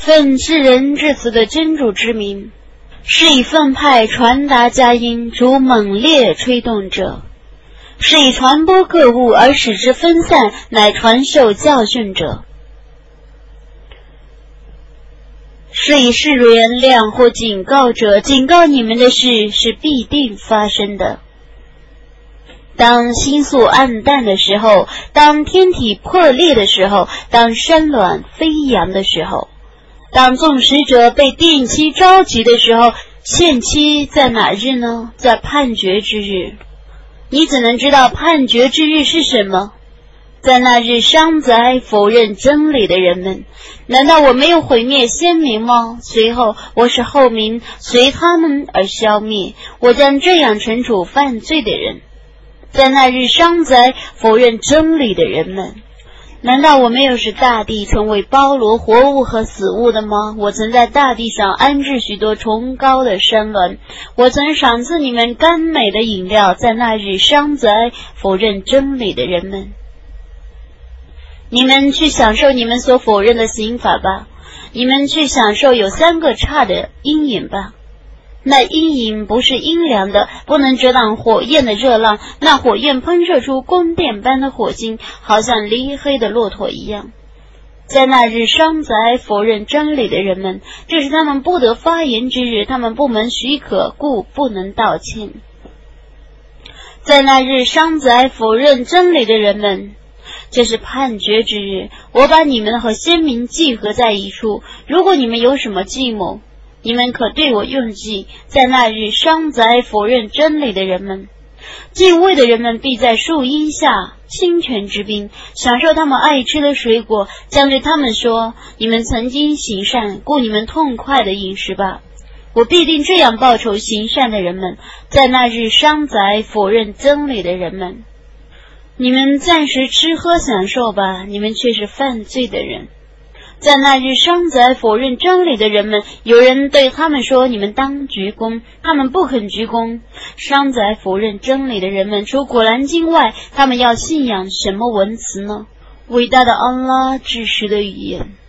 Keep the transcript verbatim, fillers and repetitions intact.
奉至仁至慈的真主之名，是以奉派传达佳音，如猛烈吹动者；是以传播各物而使之分散，乃传授教训者；是以示如原谅或警告者，警告你们的事是必定发生的。当星宿暗淡的时候，当天体破裂的时候，当山峦飞扬的时候，当众使者被定期召集的时候，限期在哪日呢？在判决之日。你怎能知道判决之日是什么？在那日伤灾否认真理的人们，难道我没有毁灭先民吗？随后我使后民随他们而消灭，我将这样惩处犯罪的人。在那日伤灾否认真理的人们，难道我没有使大地成为包罗活物和死物的吗？我曾在大地上安置许多崇高的山峦，我曾赏赐你们甘美的饮料。在那日伤灾否认真理的人们，你们去享受你们所否认的刑罚吧，你们去享受有三个叉的阴影吧。那阴影不是阴凉的，不能遮挡火焰的热浪，那火焰喷射出宫殿般的火星，好像离黑的骆驼一样。在那日伤灾否认真理的人们，这是他们不得发言之日，他们不蒙许可，故不能道歉。在那日伤灾否认真理的人们，这是判决之日，我把你们和先民集合在一处，如果你们有什么计谋，你们可对我用计。在那日伤灾否认真理的人们，敬畏的人们必在树荫下清泉之滨，享受他们爱吃的水果，将对他们说，你们曾经行善，故你们痛快的饮食吧。我必定这样报酬行善的人们。在那日伤灾否认真理的人们，你们暂时吃喝享受吧，你们却是犯罪的人。在那日伤灾否认真理的人们，有人对他们说，你们当鞠躬，他们不肯鞠躬。伤灾否认真理的人们，除古兰经外，他们要信仰什么文词呢？伟大的安拉至实的语言。